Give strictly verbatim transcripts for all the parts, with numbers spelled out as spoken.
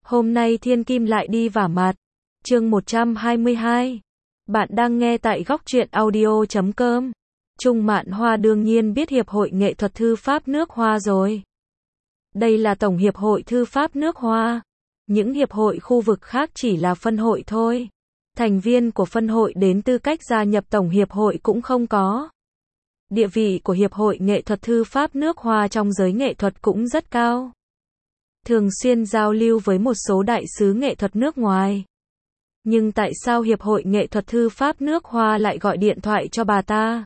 Hôm nay thiên kim lại đi vả mặt. Chương một trăm hai mươi hai. Bạn đang nghe tại góc truyện audio chấm com. Trung Mạn Hoa đương nhiên biết Hiệp hội Nghệ thuật Thư pháp nước Hoa rồi. Đây là Tổng Hiệp hội Thư pháp nước Hoa. Những hiệp hội khu vực khác chỉ là phân hội thôi. Thành viên của phân hội đến tư cách gia nhập Tổng Hiệp hội cũng không có. Địa vị của Hiệp hội Nghệ thuật Thư pháp nước Hoa trong giới nghệ thuật cũng rất cao. Thường xuyên giao lưu với một số đại sứ nghệ thuật nước ngoài. Nhưng tại sao Hiệp hội Nghệ thuật Thư pháp nước Hoa lại gọi điện thoại cho bà ta?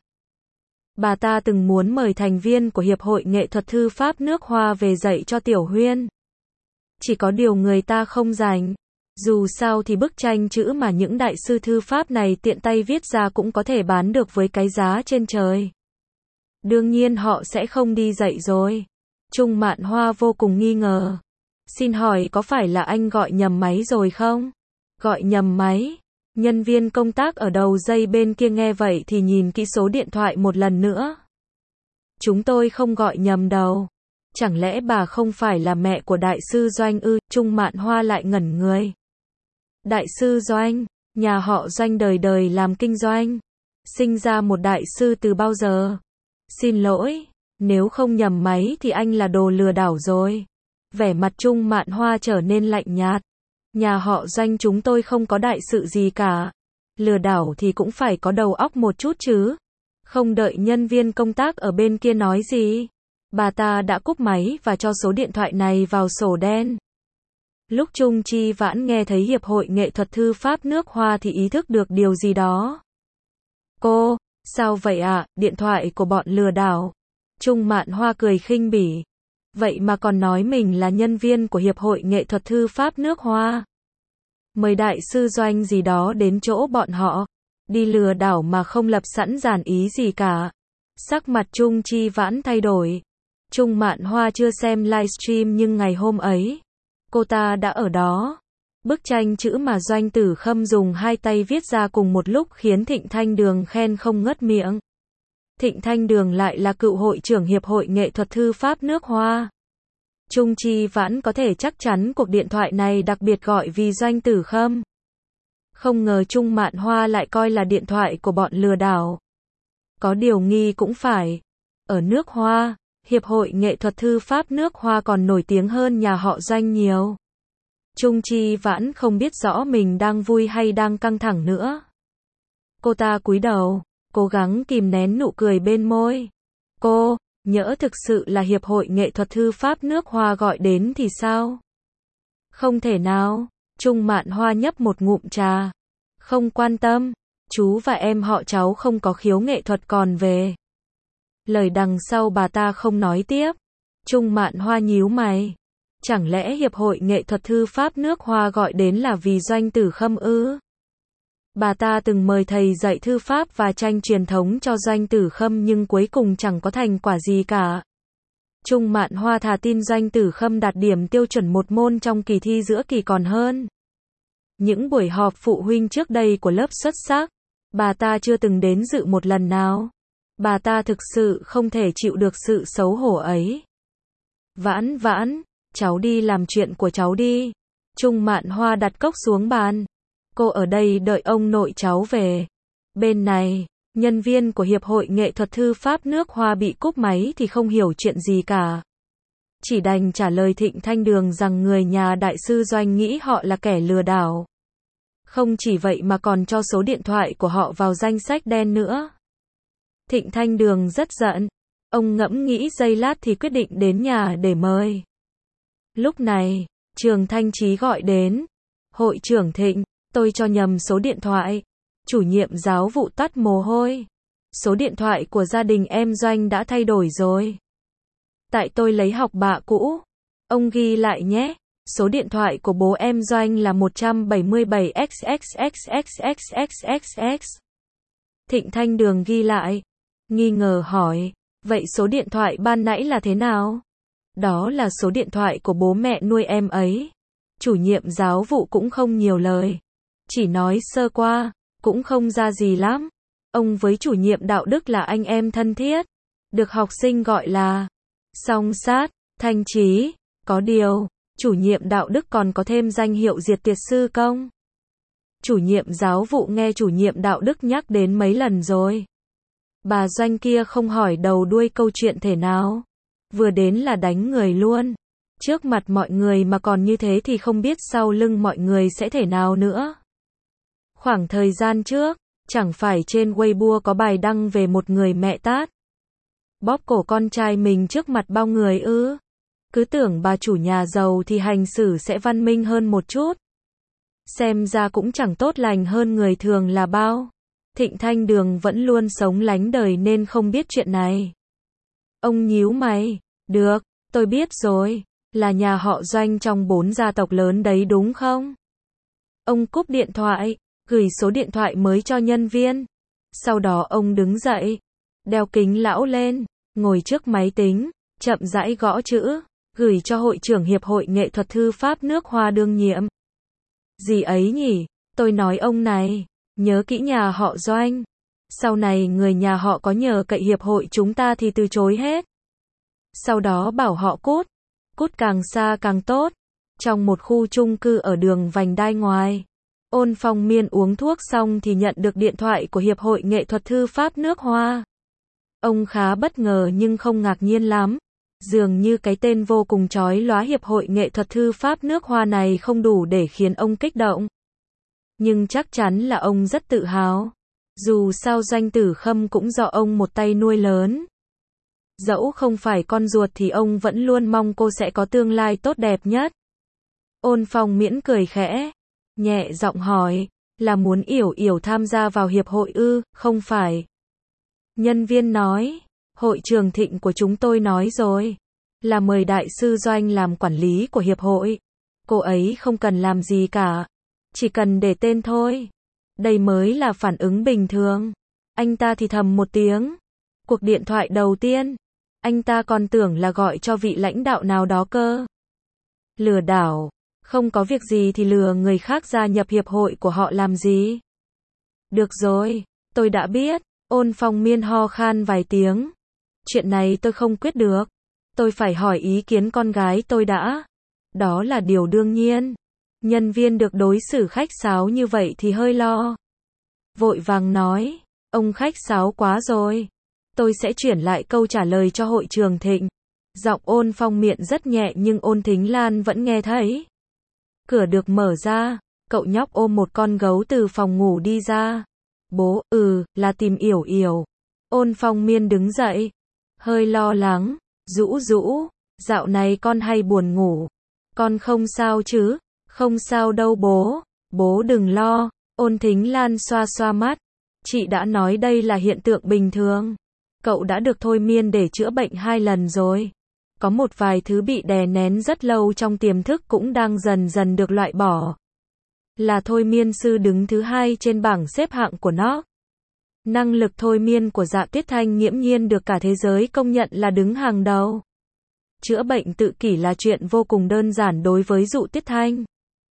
Bà ta từng muốn mời thành viên của Hiệp hội Nghệ thuật Thư pháp nước Hoa về dạy cho Tiểu Huyên. Chỉ có điều người ta không rảnh. Dù sao thì bức tranh chữ mà những đại sư thư pháp này tiện tay viết ra cũng có thể bán được với cái giá trên trời. Đương nhiên họ sẽ không đi dạy rồi. Trung Mạn Hoa vô cùng nghi ngờ. Xin hỏi có phải là anh gọi nhầm máy rồi không? Gọi nhầm máy. Nhân viên công tác ở đầu dây bên kia nghe vậy thì nhìn kỹ số điện thoại một lần nữa. Chúng tôi không gọi nhầm đâu. Chẳng lẽ bà không phải là mẹ của đại sư Doanh ư? Trung Mạn Hoa lại ngẩn người. Đại sư Doanh, nhà họ Doanh đời đời làm kinh doanh. Sinh ra một đại sư từ bao giờ? Xin lỗi, nếu không nhầm máy thì anh là đồ lừa đảo rồi. Vẻ mặt Trung Mạn Hoa trở nên lạnh nhạt. Nhà họ Doanh chúng tôi không có đại sự gì cả. Lừa đảo thì cũng phải có đầu óc một chút chứ. Không đợi nhân viên công tác ở bên kia nói gì. Bà ta đã cúp máy và cho số điện thoại này vào sổ đen. Lúc Trung Chi Vãn nghe thấy Hiệp hội Nghệ thuật Thư pháp nước Hoa thì ý thức được điều gì đó. Cô, sao vậy ạ? À? Điện thoại của bọn lừa đảo. Trung Mạn Hoa cười khinh bỉ. Vậy mà còn nói mình là nhân viên của Hiệp hội Nghệ thuật Thư pháp nước Hoa. Mời đại sư Doanh gì đó đến chỗ bọn họ. Đi lừa đảo mà không lập sẵn dàn ý gì cả. Sắc mặt Trung Chi Vãn thay đổi. Trung Mạn Hoa chưa xem livestream nhưng ngày hôm ấy, cô ta đã ở đó. Bức tranh chữ mà Doanh Tử Khâm dùng hai tay viết ra cùng một lúc khiến Thịnh Thanh Đường khen không ngớt miệng. Thịnh Thanh Đường lại là cựu hội trưởng Hiệp hội Nghệ thuật Thư pháp nước Hoa. Trung Chi Vãn có thể chắc chắn cuộc điện thoại này đặc biệt gọi vì Doanh Tử Khâm. Không ngờ Trung Mạn Hoa lại coi là điện thoại của bọn lừa đảo. Có điều nghi cũng phải. Ở nước Hoa, Hiệp hội Nghệ thuật Thư pháp nước Hoa còn nổi tiếng hơn nhà họ Doanh nhiều. Trung Chi Vãn không biết rõ mình đang vui hay đang căng thẳng nữa. Cô ta cúi đầu, cố gắng kìm nén nụ cười bên môi. Cô, nhỡ thực sự là Hiệp hội Nghệ thuật Thư pháp nước Hoa gọi đến thì sao? Không thể nào. Trung Mạn Hoa nhấp một ngụm trà. Không quan tâm, chú và em họ cháu không có khiếu nghệ thuật còn về. Lời đằng sau bà ta không nói tiếp. Trung Mạn Hoa nhíu mày. Chẳng lẽ Hiệp hội Nghệ thuật Thư pháp nước Hoa gọi đến là vì Doanh Tử Khâm ư? Bà ta từng mời thầy dạy thư pháp và tranh truyền thống cho Doanh Tử Khâm nhưng cuối cùng chẳng có thành quả gì cả. Trung Mạn Hoa thà tin Doanh Tử Khâm đạt điểm tiêu chuẩn một môn trong kỳ thi giữa kỳ còn hơn. Những buổi họp phụ huynh trước đây của lớp xuất sắc, bà ta chưa từng đến dự một lần nào. Bà ta thực sự không thể chịu được sự xấu hổ ấy. Vãn Vãn, cháu đi làm chuyện của cháu đi. Trung Mạn Hoa đặt cốc xuống bàn. Cô ở đây đợi ông nội cháu về. Bên này, nhân viên của Hiệp hội Nghệ thuật Thư pháp nước Hoa bị cúp máy thì không hiểu chuyện gì cả. Chỉ đành trả lời Thịnh Thanh Đường rằng người nhà đại sư Doanh nghĩ họ là kẻ lừa đảo. Không chỉ vậy mà còn cho số điện thoại của họ vào danh sách đen nữa. Thịnh Thanh Đường rất giận. Ông ngẫm nghĩ giây lát thì quyết định đến nhà để mời. Lúc này, Trường Thanh Chí gọi đến. Hội trưởng Thịnh, tôi cho nhầm số điện thoại. Chủ nhiệm giáo vụ toát mồ hôi. Số điện thoại của gia đình em Doanh đã thay đổi rồi. Tại tôi lấy học bạ cũ. Ông ghi lại nhé. Số điện thoại của bố em Doanh là một bảy bảy x x x x x x x x. Thịnh Thanh Đường ghi lại. Nghi ngờ hỏi. Vậy số điện thoại ban nãy là thế nào? Đó là số điện thoại của bố mẹ nuôi em ấy. Chủ nhiệm giáo vụ cũng không nhiều lời. Chỉ nói sơ qua, cũng không ra gì lắm. Ông với chủ nhiệm đạo đức là anh em thân thiết. Được học sinh gọi là song sát, Thanh Chí. Có điều, Chủ nhiệm đạo đức còn có thêm danh hiệu diệt tiệt sư công. Chủ nhiệm giáo vụ nghe chủ nhiệm đạo đức nhắc đến mấy lần rồi. Bà Doanh kia không hỏi đầu đuôi câu chuyện thể nào. Vừa đến là đánh người luôn. Trước mặt mọi người mà còn như thế thì không biết sau lưng mọi người sẽ thể nào nữa. Khoảng thời gian trước, chẳng phải trên Weibo có bài đăng về một người mẹ tát bóp cổ con trai mình trước mặt bao người ư? Cứ tưởng bà chủ nhà giàu thì hành xử sẽ văn minh hơn một chút. Xem ra cũng chẳng tốt lành hơn người thường là bao. Thịnh Thanh Đường vẫn luôn sống lánh đời nên không biết chuyện này. Ông nhíu mày, được, tôi biết rồi, là nhà họ Doanh trong bốn gia tộc lớn đấy đúng không? Ông cúp điện thoại, gửi số điện thoại mới cho nhân viên. Sau đó ông đứng dậy, đeo kính lão lên, ngồi trước máy tính, chậm rãi gõ chữ, gửi cho hội trưởng Hiệp hội Nghệ thuật Thư pháp nước Hoa đương nhiệm. Gì ấy nhỉ? Tôi nói ông này, nhớ kỹ nhà họ Doanh. Sau này người nhà họ có nhờ cậy hiệp hội chúng ta thì từ chối hết. Sau đó bảo họ cút, cút càng xa càng tốt. Trong một khu chung cư ở đường Vành Đai ngoài, Ôn Phong Miên uống thuốc xong thì nhận được điện thoại của Hiệp hội Nghệ thuật Thư pháp nước Hoa. Ông khá bất ngờ nhưng không ngạc nhiên lắm. Dường như cái tên vô cùng chói lóa Hiệp hội Nghệ thuật Thư pháp nước Hoa này không đủ để khiến ông kích động. Nhưng chắc chắn là ông rất tự hào. Dù sao Doanh Tử Khâm cũng do ông một tay nuôi lớn. Dẫu không phải con ruột thì ông vẫn luôn mong cô sẽ có tương lai tốt đẹp nhất. Ôn Phong Miễn cười khẽ, nhẹ giọng hỏi, là muốn Yểu Yểu tham gia vào hiệp hội ư? Không phải. Nhân viên nói, hội trưởng Thịnh của chúng tôi nói rồi, là mời đại sư Doanh làm quản lý của hiệp hội. Cô ấy không cần làm gì cả, chỉ cần để tên thôi. Đây mới là phản ứng bình thường. Anh ta thì thầm một tiếng. Cuộc điện thoại đầu tiên, anh ta còn tưởng là gọi cho vị lãnh đạo nào đó cơ. Lừa đảo, không có việc gì thì lừa người khác gia nhập hiệp hội của họ làm gì. Được rồi, tôi đã biết. Ôn Phong Miên ho khan vài tiếng. Chuyện này tôi không quyết được. Tôi phải hỏi ý kiến con gái tôi đã. Đó là điều đương nhiên. Nhân viên được đối xử khách sáo như vậy thì hơi lo. Vội vàng nói, ông khách sáo quá rồi. Tôi sẽ chuyển lại câu trả lời cho hội trưởng Thịnh. Giọng Ôn Phong Miện rất nhẹ nhưng Ôn Thính Lan vẫn nghe thấy. Cửa được mở ra, cậu nhóc ôm một con gấu từ phòng ngủ đi ra. Bố, ừ, là tìm Yểu Yểu. Ôn Phong Miên đứng dậy, hơi lo lắng, rũ rũ, dạo này con hay buồn ngủ. Con không sao chứ? Không sao đâu bố, bố đừng lo. Ôn Thính Lan xoa xoa mắt. Chị đã nói đây là hiện tượng bình thường. Cậu đã được thôi miên để chữa bệnh hai lần rồi. Có một vài thứ bị đè nén rất lâu trong tiềm thức cũng đang dần dần được loại bỏ. Là thôi miên sư đứng thứ hai trên bảng xếp hạng của nó. Năng lực thôi miên của Dạ Tuyết Thanh nghiễm nhiên được cả thế giới công nhận là đứng hàng đầu. Chữa bệnh tự kỷ là chuyện vô cùng đơn giản đối với Dụ Tuyết Thanh.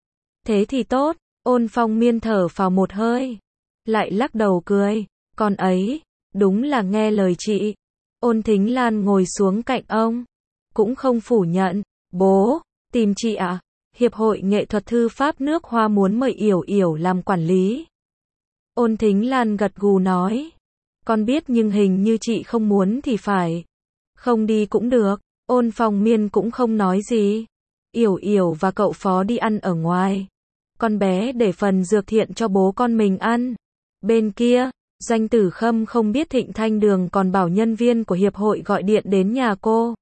Thế thì tốt, Ôn Phong Miên thở phào một hơi. Lại lắc đầu cười, con ấy, đúng là nghe lời chị. Ôn Thính Lan ngồi xuống cạnh ông, cũng không phủ nhận, bố, tìm chị à? Hiệp hội Nghệ thuật Thư pháp nước Hoa muốn mời Yểu Yểu làm quản lý. Ôn Thính Lan gật gù nói, con biết nhưng hình như chị không muốn thì phải. Không đi cũng được. Ôn Phong Miên cũng không nói gì. Yểu Yểu và cậu phó đi ăn ở ngoài. Con bé để phần dược thiện cho bố con mình ăn. Bên kia, Doanh Tử Khâm không biết Thịnh Thanh Đường còn bảo nhân viên của hiệp hội gọi điện đến nhà cô.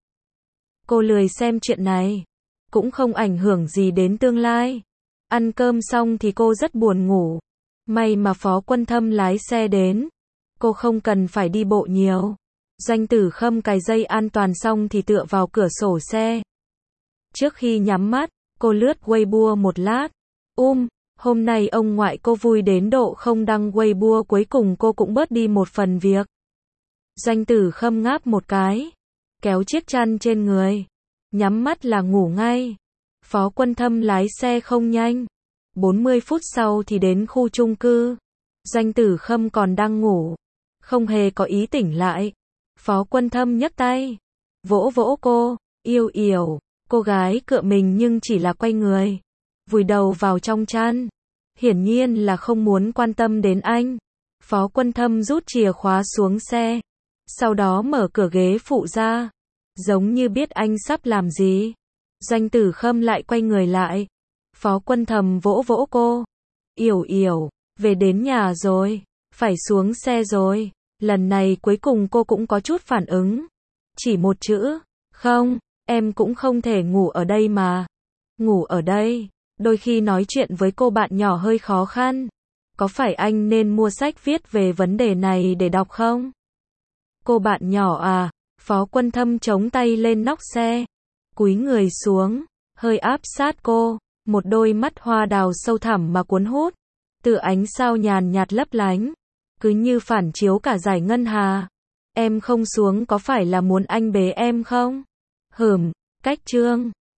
Cô lười xem chuyện này, cũng không ảnh hưởng gì đến tương lai. Ăn cơm xong thì cô rất buồn ngủ. May mà Phó Quân Thâm lái xe đến. Cô không cần phải đi bộ nhiều. Doanh Tử Khâm cài dây an toàn xong thì tựa vào cửa sổ xe. Trước khi nhắm mắt, cô lướt Weibo một lát. Um, hôm nay ông ngoại cô vui đến độ không đăng Weibo, cuối cùng cô cũng bớt đi một phần việc. Doanh Tử Khâm ngáp một cái, kéo chiếc chăn trên người, nhắm mắt là ngủ ngay. Phó Quân Thâm lái xe không nhanh. bốn mươi phút sau thì đến khu chung cư. Doanh Tử Khâm còn đang ngủ, không hề có ý tỉnh lại. Phó Quân Thâm nhấc tay, vỗ vỗ cô, Yêu Yểu, Cô gái cựa mình nhưng chỉ là quay người, vùi đầu vào trong chăn. Hiển nhiên là không muốn quan tâm đến anh. Phó Quân Thâm rút chìa khóa xuống xe, sau đó mở cửa ghế phụ ra, giống như biết anh sắp làm gì. Doanh Tử Khâm lại quay người lại. Phó Quân Thâm vỗ vỗ cô. Yểu Yểu, về đến nhà rồi, phải xuống xe rồi. Lần này cuối cùng cô cũng có chút phản ứng. Chỉ một chữ, không, em cũng không thể ngủ ở đây mà. Ngủ ở đây, đôi khi nói chuyện với cô bạn nhỏ hơi khó khăn. Có phải anh nên mua sách viết về vấn đề này để đọc không? Cô bạn nhỏ à, Phó Quân Thâm chống tay lên nóc xe, cúi người xuống, hơi áp sát cô, một đôi mắt hoa đào sâu thẳm mà cuốn hút, từ ánh sao nhàn nhạt lấp lánh, cứ như phản chiếu cả dải ngân hà. Em không xuống có phải là muốn anh bế em không? Hửm, cách trương.